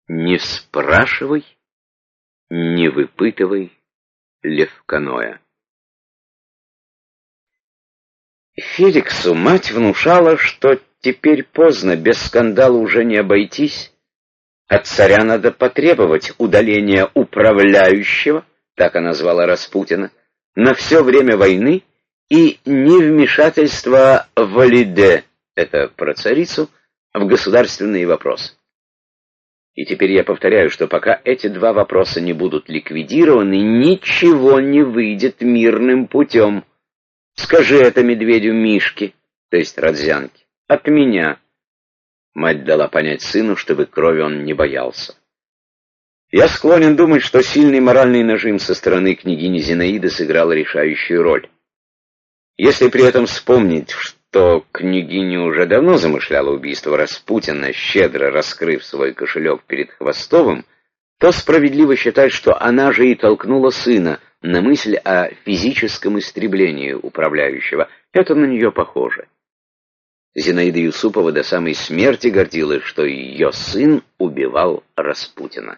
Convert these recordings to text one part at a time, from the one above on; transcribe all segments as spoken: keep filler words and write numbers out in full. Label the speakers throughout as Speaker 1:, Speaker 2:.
Speaker 1: Не спрашивай, не выпытывай Левканоя. Феликсу мать внушала, что теперь поздно, без скандала уже не обойтись. От царя надо потребовать удаления управляющего, так она звала Распутина, на все время войны и невмешательство Валиде, это про царицу, в государственные вопросы. И теперь я повторяю, что пока эти два вопроса не будут ликвидированы, ничего не выйдет мирным путем. Скажи это медведю Мишке, то есть Родзянке, от меня. Мать дала понять сыну, чтобы крови он не боялся. Я склонен думать, что сильный моральный нажим со стороны княгини Зинаиды сыграл решающую роль. Если при этом вспомнить, что княгиня уже давно замышляла убийство Распутина, щедро раскрыв свой кошелек перед Хвостовым, то справедливо считать, что она же и толкнула сына на мысль о физическом истреблении управляющего. Это на нее похоже. Зинаида Юсупова до самой смерти гордилась, что ее сын убивал Распутина.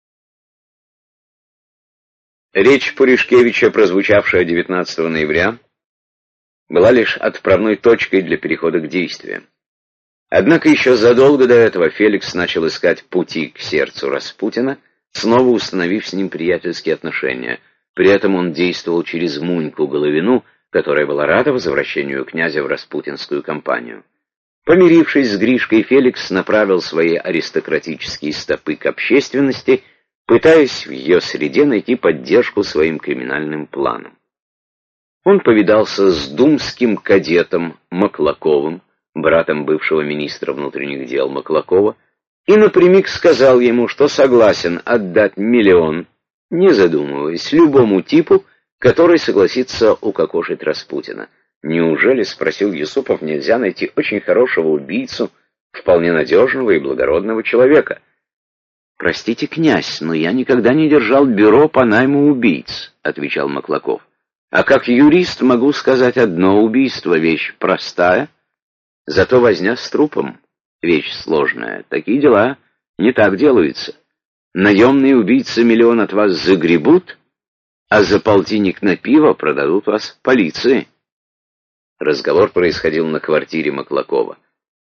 Speaker 1: Речь Пуришкевича, прозвучавшая девятнадцатого ноября, была лишь отправной точкой для перехода к действиям. Однако еще задолго до этого Феликс начал искать пути к сердцу Распутина, снова установив с ним приятельские отношения. При этом он действовал через Муньку Головину, которая была рада возвращению князя в распутинскую кампанию. Помирившись с Гришкой, Феликс направил свои аристократические стопы к общественности, пытаясь в ее среде найти поддержку своим криминальным планам. Он повидался с думским кадетом Маклаковым, братом бывшего министра внутренних дел Маклакова, и напрямик сказал ему, что согласен отдать миллион, не задумываясь, любому типу, который согласится укокошить Распутина. «Неужели, — спросил Юсупов, — нельзя найти очень хорошего убийцу, вполне надежного и благородного человека?» «Простите, князь, но я никогда не держал бюро по найму убийц», — отвечал Маклаков. «А как юрист могу сказать одно: убийство — вещь простая, зато возня с трупом — вещь сложная. Такие дела не так делаются. Наемные убийцы миллион от вас загребут, а за полтинник на пиво продадут вас полиции». Разговор происходил на квартире Маклакова.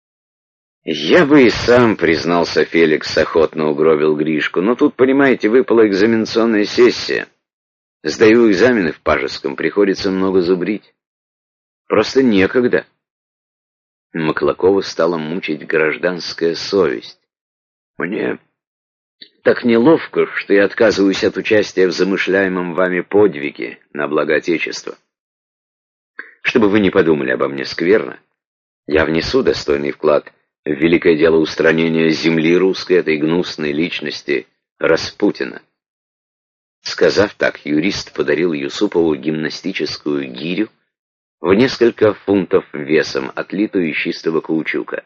Speaker 1: «Я бы и сам, — признался Феликс, — охотно угробил Гришку, но тут, понимаете, выпала экзаменационная сессия. Сдаю экзамены в Пажеском, приходится много зубрить. Просто некогда». Маклакова стала мучить гражданская совесть. «Мне так неловко, что я отказываюсь от участия в замышляемом вами подвиге на благо Отечества. Чтобы вы не подумали обо мне скверно, я внесу достойный вклад в великое дело устранения земли русской, этой гнусной личности Распутина». Сказав так, юрист подарил Юсупову гимнастическую гирю в несколько фунтов весом, отлитую из чистого каучука.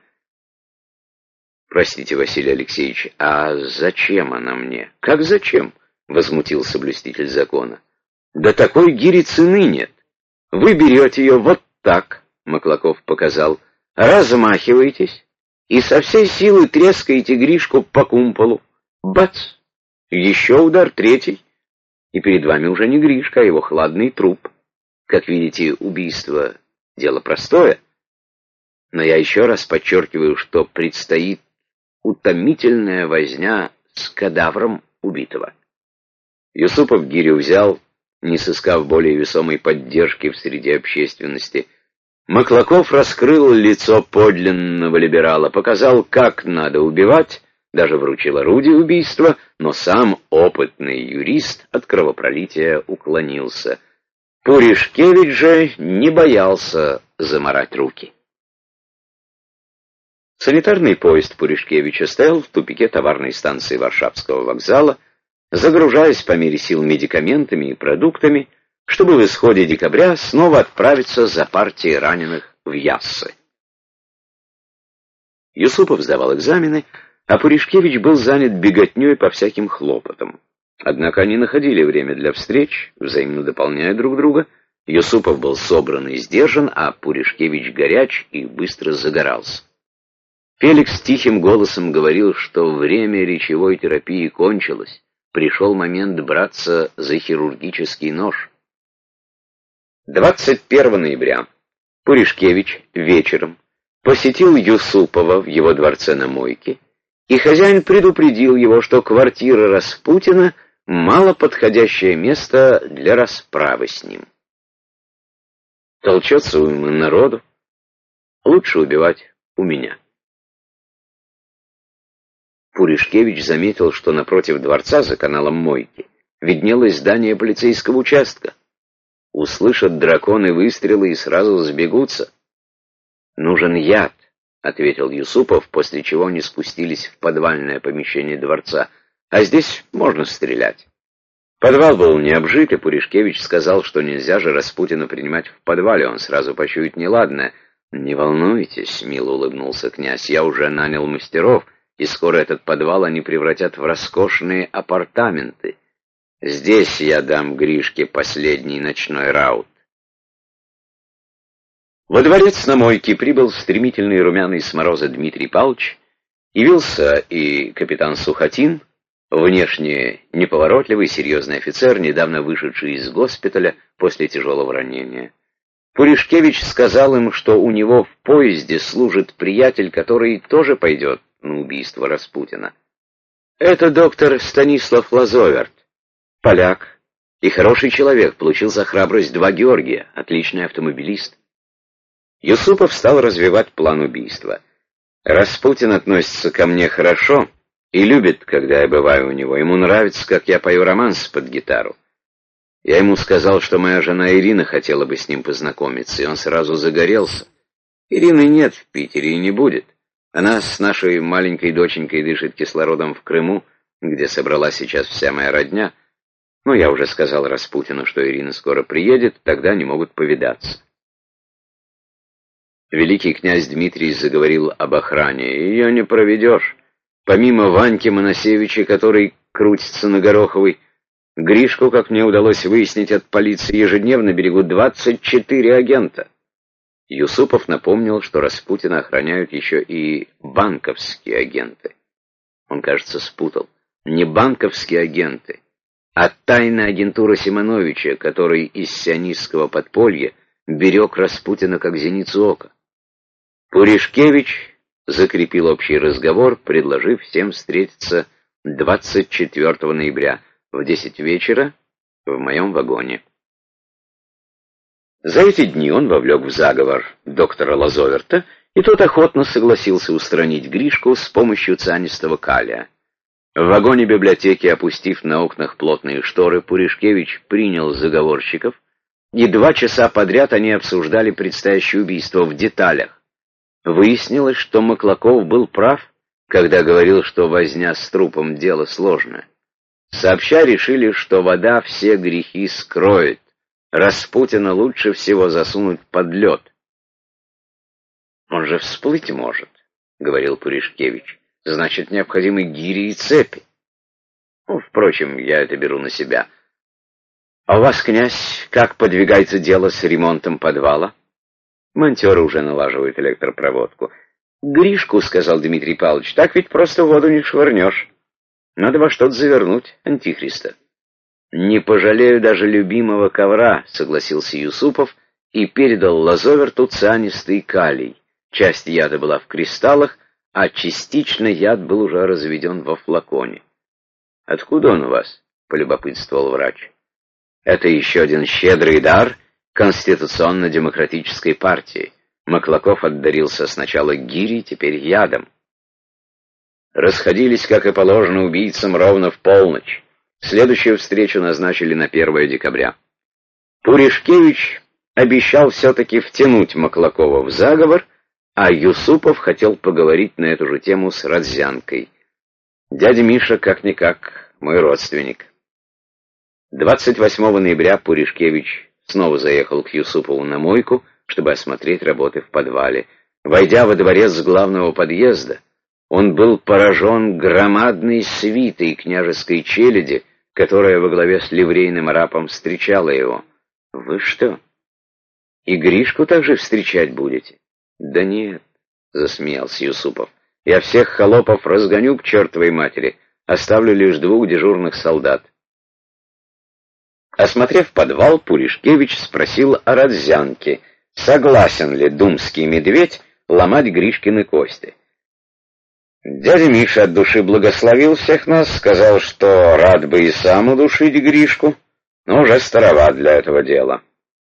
Speaker 1: «Простите, Василий Алексеевич, а зачем она мне?» «Как зачем?» — возмутился блюститель закона. «Да такой гири цены нет. Вы берете ее вот так, — Маклаков показал, — размахиваетесь и со всей силы трескаете Гришку по кумполу. Бац! Еще удар, третий, и перед вами уже не Гришка, а его хладный труп. Как видите, убийство — дело простое, но я еще раз подчеркиваю, что предстоит утомительная возня с кадавром убитого». Юсупов гирю взял, не сыскав более весомой поддержки в среде общественности. Маклаков раскрыл лицо подлинного либерала, показал, как надо убивать, даже вручил орудие убийства, но сам опытный юрист от кровопролития уклонился. Пуришкевич же не боялся замарать руки. Санитарный поезд Пуришкевича стоял в тупике товарной станции Варшавского вокзала, загружаясь по мере сил медикаментами и продуктами, чтобы в исходе декабря снова отправиться за партией раненых в Яссы. Юсупов сдавал экзамены, а Пуришкевич был занят беготней по всяким хлопотам. Однако они находили время для встреч, взаимно дополняя друг друга. Юсупов был собран и сдержан, а Пуришкевич горяч и быстро загорался. Феликс тихим голосом говорил, что время речевой терапии кончилось, пришел момент браться за хирургический нож. двадцать первого ноября Пуришкевич вечером посетил Юсупова в его дворце на Мойке, и хозяин предупредил его, что квартира Распутина — мало подходящее место для расправы с ним. Толчется уйма народу, лучше убивать у меня. Пуришкевич заметил, что напротив дворца за каналом Мойки виднелось здание полицейского участка. Услышат драконы выстрелы и сразу сбегутся. «Нужен яд», — ответил Юсупов, после чего они спустились в подвальное помещение дворца. «А здесь можно стрелять». Подвал был не обжит, и Пуришкевич сказал, что нельзя же Распутина принимать в подвале, он сразу почует неладное. «Не волнуйтесь», — мило улыбнулся князь, — «я уже нанял мастеров, и скоро этот подвал они превратят в роскошные апартаменты. Здесь я дам Гришке последний ночной раут». Во дворец на Мойке прибыл стремительный румяный с мороза Дмитрий Павлович, явился и капитан Сухотин, внешне неповоротливый, серьезный офицер, недавно вышедший из госпиталя после тяжелого ранения. Пуришкевич сказал им, что у него в поезде служит приятель, который тоже пойдет на убийство Распутина. Это доктор Станислав Лазоверт, поляк и хороший человек, получил за храбрость два Георгия, отличный автомобилист. Юсупов стал развивать план убийства. «Распутин относится ко мне хорошо и любит, когда я бываю у него. Ему нравится, как я пою романс под гитару. Я ему сказал, что моя жена Ирина хотела бы с ним познакомиться, и он сразу загорелся. Ирины нет в Питере и не будет. Она с нашей маленькой доченькой дышит кислородом в Крыму, где собралась сейчас вся моя родня. Но я уже сказал Распутину, что Ирина скоро приедет, тогда они могут повидаться». Великий князь Дмитрий заговорил об охране. «Ее не проведешь. Помимо Ваньки Моносевича, который крутится на Гороховой, Гришку, как мне удалось выяснить от полиции, ежедневно берегут двадцать четыре агента». Юсупов напомнил, что Распутина охраняют еще и банковские агенты. Он, кажется, спутал. Не банковские агенты, а тайная агентура Симоновича, который из сионистского подполья берег Распутина как зеницу ока. Пуришкевич закрепил общий разговор, предложив всем встретиться двадцать четвёртого ноября в десять вечера в моем вагоне. За эти дни он вовлек в заговор доктора Лазоверта, и тот охотно согласился устранить Гришку с помощью цианистого калия. В вагоне библиотеки, опустив на окнах плотные шторы, Пуришкевич принял заговорщиков, и два часа подряд они обсуждали предстоящее убийство в деталях. Выяснилось, что Маклаков был прав, когда говорил, что возня с трупом дело сложное. Сообща решили, что вода все грехи скроет. Распутина лучше всего засунуть под лед. «Он же всплыть может», — говорил Пуришкевич. «Значит, необходимы гири и цепи. Ну, впрочем, я это беру на себя. А у вас, князь, как подвигается дело с ремонтом подвала?» «Монтеры уже налаживают электропроводку». «Гришку, — сказал Дмитрий Павлович, — так ведь просто в воду не швырнешь. Надо во что-то завернуть антихриста». «Не пожалею даже любимого ковра», — согласился Юсупов и передал Лазоверту цианистый калий. Часть яда была в кристаллах, а частично яд был уже разведен во флаконе. «Откуда он у вас?» — полюбопытствовал врач. «Это еще один щедрый дар Конституционно-демократической партии. Маклаков отдарился сначала гирей, теперь ядом». Расходились, как и положено, убийцам ровно в полночь. Следующую встречу назначили на первое декабря. Пуришкевич обещал все-таки втянуть Маклакова в заговор, а Юсупов хотел поговорить на эту же тему с Родзянкой. Дядя Миша, как-никак, мой родственник. двадцать восьмого ноября Пуришкевич снова заехал к Юсупову на Мойку, чтобы осмотреть работы в подвале. Войдя во дворец главного подъезда, он был поражен громадной свитой княжеской челяди, которая во главе с ливрейным арапом встречала его. «Вы что, и Гришку также встречать будете?» «Да нет», — засмеялся Юсупов, Я всех холопов разгоню к чертовой матери, оставлю лишь двух дежурных солдат. Осмотрев подвал, Пуришкевич спросил о Родзянке, согласен ли думский медведь ломать Гришкины кости. Дядя Миша от души благословил всех нас, сказал, что рад бы и сам удушить Гришку, но уже староват для этого дела.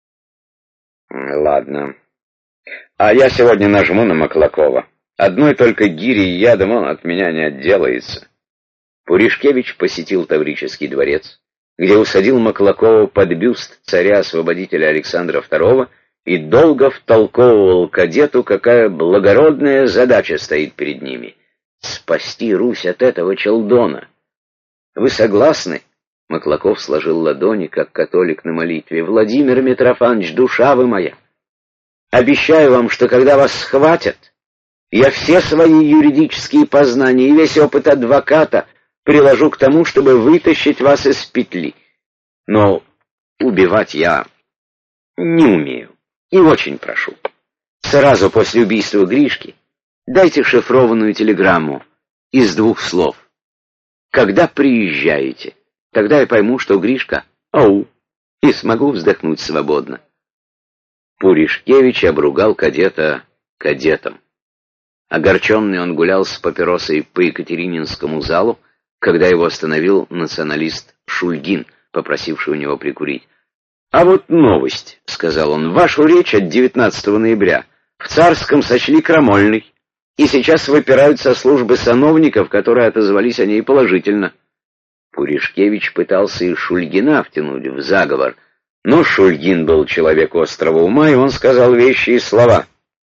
Speaker 1: Ладно. А я сегодня нажму на Маклакова. Одной только гири и ядом он от меня не отделается. Пуришкевич посетил Таврический дворец, где усадил Маклакова под бюст царя-освободителя Александра второго и долго втолковывал кадету, какая благородная задача стоит перед ними — спасти Русь от этого челдона. Вы согласны? Маклаков сложил ладони, как католик на молитве. Владимир Митрофанович, душа вы моя! Обещаю вам, что когда вас схватят, я все свои юридические познания и весь опыт адвоката приложу к тому, чтобы вытащить вас из петли. Но убивать я не умею и очень прошу. Сразу после убийства Гришки дайте шифрованную телеграмму из двух слов. Когда приезжаете, тогда я пойму, что Гришка — ау, и смогу вздохнуть свободно. Пуришкевич обругал кадета кадетом. Огорченный он гулял с папиросой по Екатерининскому залу, когда его остановил националист Шульгин, попросивший у него прикурить. «А вот новость», — сказал он, — «вашу речь от девятнадцатого ноября в Царском сочли крамольной, и сейчас выпирают со службы сановников, которые отозвались о ней положительно». Пуришкевич пытался и Шульгина втянуть в заговор, но Шульгин был человек острого ума, и он сказал вещи и слова.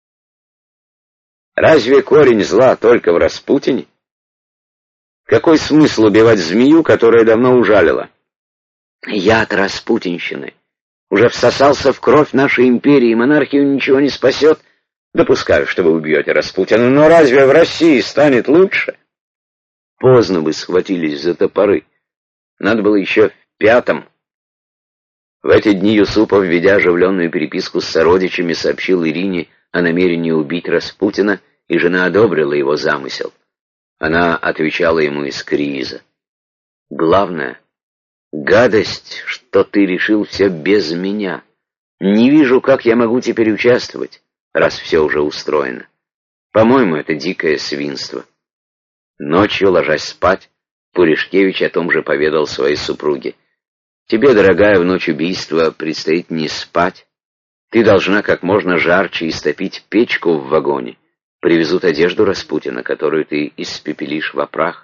Speaker 1: «Разве корень зла только в Распутине? Какой смысл убивать змею, которая давно ужалила? Яд распутинщины уже всосался в кровь нашей империи, монархию ничего не спасет. Допускаю, что вы убьете Распутина, но разве в России станет лучше?» Поздно бы схватились за топоры. Надо было еще в пятом. В эти дни Юсупов, ведя оживленную переписку с сородичами, сообщил Ирине о намерении убить Распутина, и жена одобрила его замысел. Она отвечала ему из криза. «Главное, гадость, что ты решил все без меня. Не вижу, как я могу теперь участвовать, раз все уже устроено. По-моему, это дикое свинство». Ночью, ложась спать, Пуришкевич о том же поведал своей супруге. «Тебе, дорогая, в ночь убийства предстоит не спать. Ты должна как можно жарче истопить печку в вагоне. Привезут одежду Распутина, которую ты испепелишь во прах».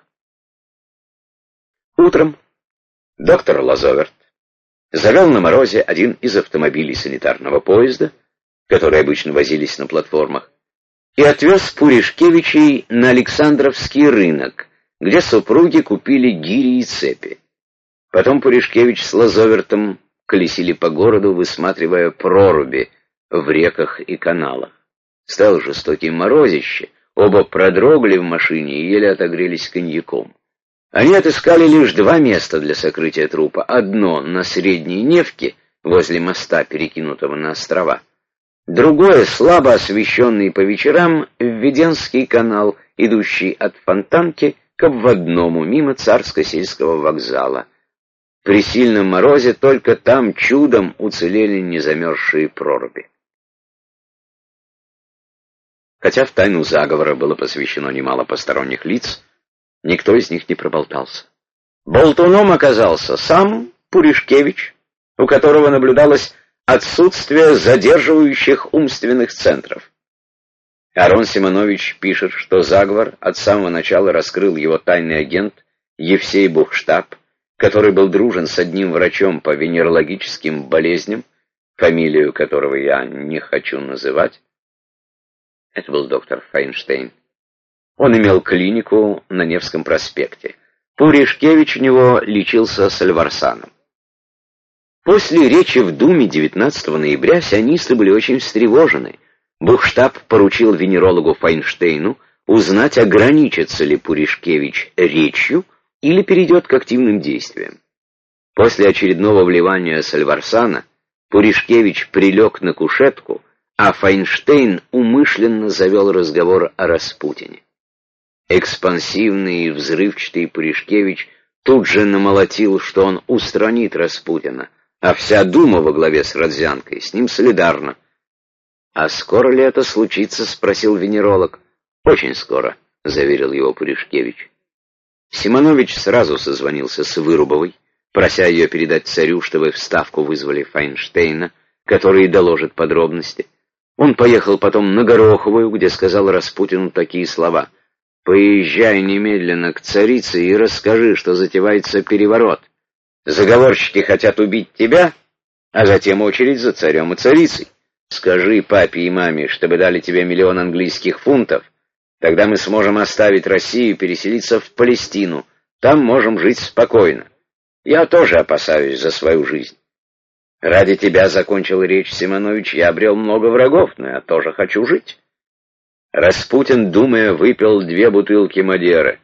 Speaker 1: Утром доктор Лазоверт завел на морозе один из автомобилей санитарного поезда, которые обычно возились на платформах, и отвез Пуришкевичей на Александровский рынок, где супруги купили гири и цепи. Потом Пуришкевич с Лазовертом колесили по городу, высматривая проруби в реках и каналах. Стало жестокий морозище, оба продрогли в машине и еле отогрелись коньяком. Они отыскали лишь два места для сокрытия трупа. Одно на Средней Невке, возле моста, перекинутого на острова. Другое, слабо освещенный по вечерам, Введенский канал, идущий от Фонтанки к обводному, мимо Царско-сельского вокзала. При сильном морозе только там чудом уцелели незамерзшие проруби. Хотя в тайну заговора было посвящено немало посторонних лиц, никто из них не проболтался. Болтуном оказался сам Пуришкевич, у которого наблюдалось отсутствие задерживающих умственных центров. Арон Симонович пишет, что заговор от самого начала раскрыл его тайный агент Евсей Бухштаб, который был дружен с одним врачом по венерологическим болезням, фамилию которого я не хочу называть. Это был доктор Файнштейн. Он имел клинику на Невском проспекте. Пуришкевич у него лечился сальварсаном. После речи в Думе девятнадцатого ноября сионисты были очень встревожены. Бухштаб поручил венерологу Файнштейну узнать, ограничится ли Пуришкевич речью или перейдет к активным действиям. После очередного вливания сальварсана Пуришкевич прилег на кушетку, а Файнштейн умышленно завел разговор о Распутине. Экспансивный и взрывчатый Пуришкевич тут же намолотил, что он устранит Распутина, а вся дума во главе с Родзянкой с ним солидарна. «А скоро ли это случится?» — спросил венеролог. «Очень скоро», — заверил его Пуришкевич. Симонович сразу созвонился с Вырубовой, прося ее передать царю, чтобы в Ставку вызвали Файнштейна, который доложит подробности. Он поехал потом на Гороховую, где сказал Распутину такие слова: «Поезжай немедленно к царице и расскажи, что затевается переворот. Заговорщики хотят убить тебя, а затем очередь за царем и царицей. Скажи папе и маме, чтобы дали тебе миллион английских фунтов. Тогда мы сможем оставить Россию и переселиться в Палестину. Там можем жить спокойно. Я тоже опасаюсь за свою жизнь. Ради тебя, — закончил речь Симонович, — я обрел много врагов, но я тоже хочу жить». Распутин, думая, выпил две бутылки Мадеры.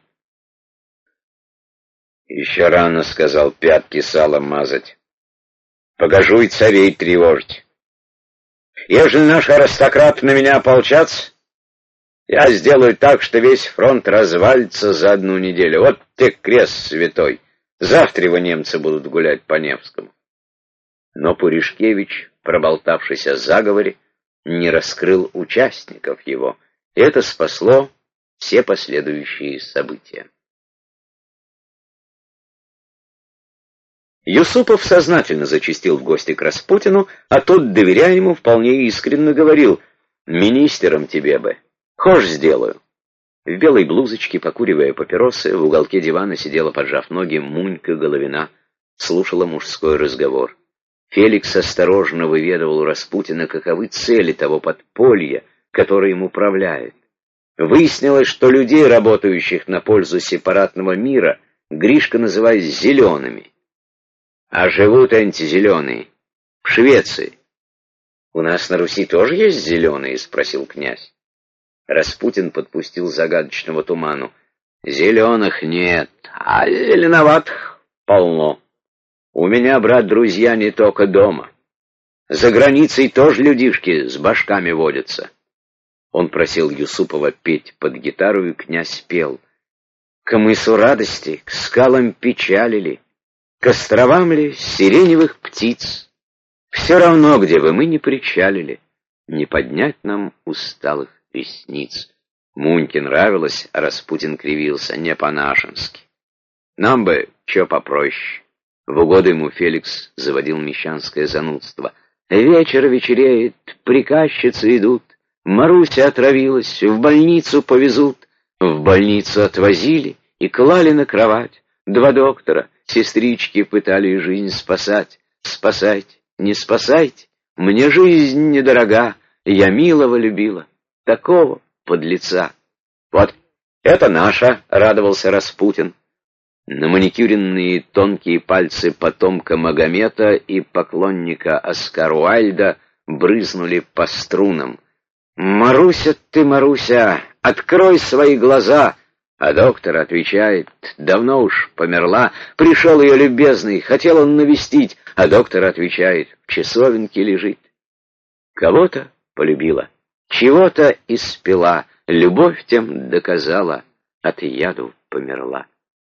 Speaker 1: «Еще рано, — сказал, — пятки салом мазать. Погожу и царей тревожить. Ежели наши аристократы на меня ополчатся, я сделаю так, что весь фронт развалится за одну неделю. Вот те крест святой. Завтра его немцы будут гулять по Невскому». Но Пуришкевич, проболтавшись о заговоре, не раскрыл участников его. Это спасло все последующие события. Юсупов сознательно зачастил в гости к Распутину, а тот, доверяя ему, вполне искренне говорил: «Министером тебе бы. Хошь сделаю». В белой блузочке, покуривая папиросы, в уголке дивана сидела, поджав ноги, Мунька Головина, слушала мужской разговор. Феликс осторожно выведывал у Распутина, каковы цели того подполья, которое им управляет. Выяснилось, что людей, работающих на пользу сепаратного мира, Гришка называет «зелеными». А живут антизеленые в Швеции. «У нас на Руси тоже есть зеленые?» — спросил князь. Распутин подпустил загадочного туману. «Зеленых нет, а зеленоватых полно. У меня, брат, друзья не только дома. За границей тоже людишки с башками водятся». Он просил Юсупова петь под гитару, и князь пел: «К мысу радости, к скалам печали ли, к островам ли сиреневых птиц, все равно, где бы мы ни причалили, не поднять нам усталых ресниц». Муньке нравилось, а Распутин кривился: «Не по-нашенски. Нам бы чё попроще». В угоду ему Феликс заводил мещанское занудство: «Вечер вечереет, приказчицы идут, Маруся отравилась, в больницу повезут». В больницу отвозили и клали на кровать. Два доктора, сестрички пытали жизнь спасать. «Спасайте, не спасайте, мне жизнь недорога, я милого любила, такого подлеца». «Вот это наша», — радовался Распутин. На маникюренные тонкие пальцы потомка Магомета и поклонника Оскара Уайльда брызнули по струнам. «Маруся ты, Маруся, открой свои глаза!» А доктор отвечает: «Давно уж померла. Пришел ее любезный, хотел он навестить». А доктор отвечает: «В часовенке лежит». Кого-то полюбила, чего-то испила, любовь тем доказала, от яду померла.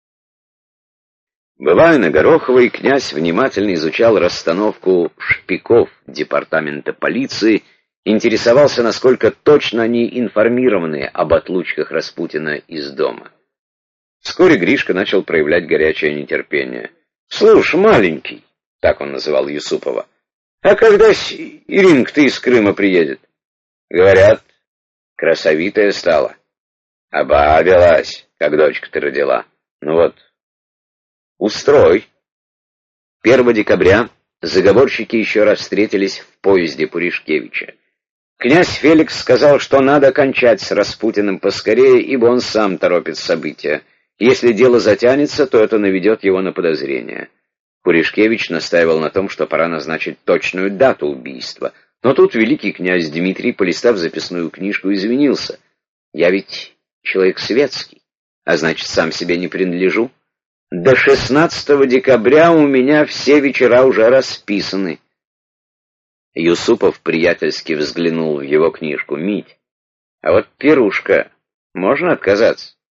Speaker 1: Бывая на Гороховой, князь внимательно изучал расстановку шпиков департамента полиции, интересовался, насколько точно они информированы об отлучках Распутина из дома. Вскоре Гришка начал проявлять горячее нетерпение. «Слушай, маленький», — так он называл Юсупова, — «а когда Иринка-то из Крыма приедет?» «Говорят, красовитая стала. Обабилась, как дочка-то родила. Ну вот, устрой». первого декабря заговорщики еще раз встретились в поезде Пуришкевича. Князь Феликс сказал, что надо кончать с Распутиным поскорее, ибо он сам торопит события. Если дело затянется, то это наведет его на подозрение. Пуришкевич настаивал на том, что пора назначить точную дату убийства. Но тут великий князь Дмитрий, полистав записную книжку, извинился. «Я ведь человек светский, а значит, сам себе не принадлежу. До шестнадцатого декабря у меня все вечера уже расписаны». Юсупов приятельски взглянул в его книжку. «Мить, а вот пирушка, можно отказаться?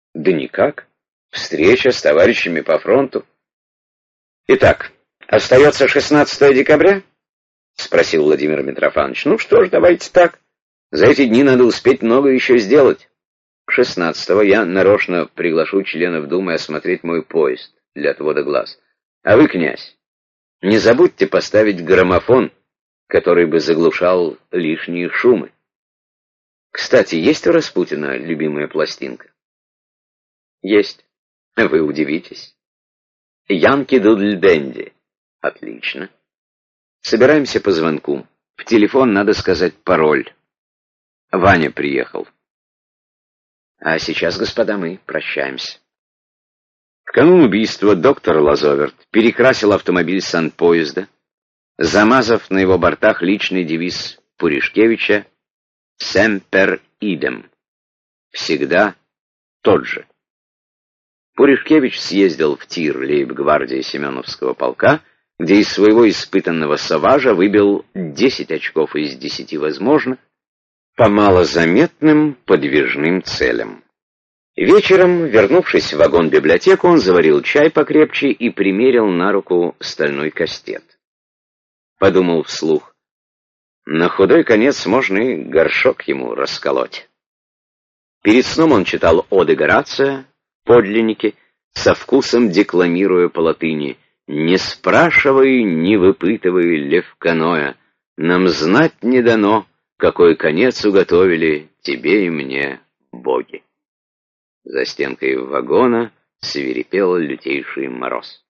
Speaker 1: Да никак. Встреча с товарищами по фронту. Итак, остается шестнадцатое декабря? Спросил Владимир Митрофанович. Ну что ж, давайте так. За эти дни надо успеть много еще сделать. шестнадцатого я нарочно приглашу членов Думы осмотреть мой поезд для отвода глаз. А вы, князь, не забудьте поставить граммофон, который бы заглушал лишние шумы. Кстати, есть у Распутина любимая пластинка? Есть. Вы удивитесь. Янки Дудль Бенди. Отлично. Собираемся по звонку. В телефон надо сказать пароль. Ваня приехал. А сейчас, господа, мы прощаемся. В канун убийства доктор Лазоверт перекрасил автомобиль санпоезда, замазав на его бортах личный девиз Пуришкевича «Семпер идем» — «Всегда тот же». Пуришкевич съездил в тир лейб-гвардии Семеновского полка, где из своего испытанного саважа выбил десять очков из десяти возможных по малозаметным подвижным целям. Вечером, вернувшись в вагон-библиотеку, он заварил чай покрепче и примерил на руку стальной кастет. Подумал вслух: на худой конец можно и горшок ему расколоть. Перед сном он читал оды Горация, подлинники, со вкусом декламируя по латыни: «Не спрашивай, не выпытывай, Левканоя, нам знать не дано, какой конец уготовили тебе и мне боги». За стенкой вагона свирепел лютейший мороз.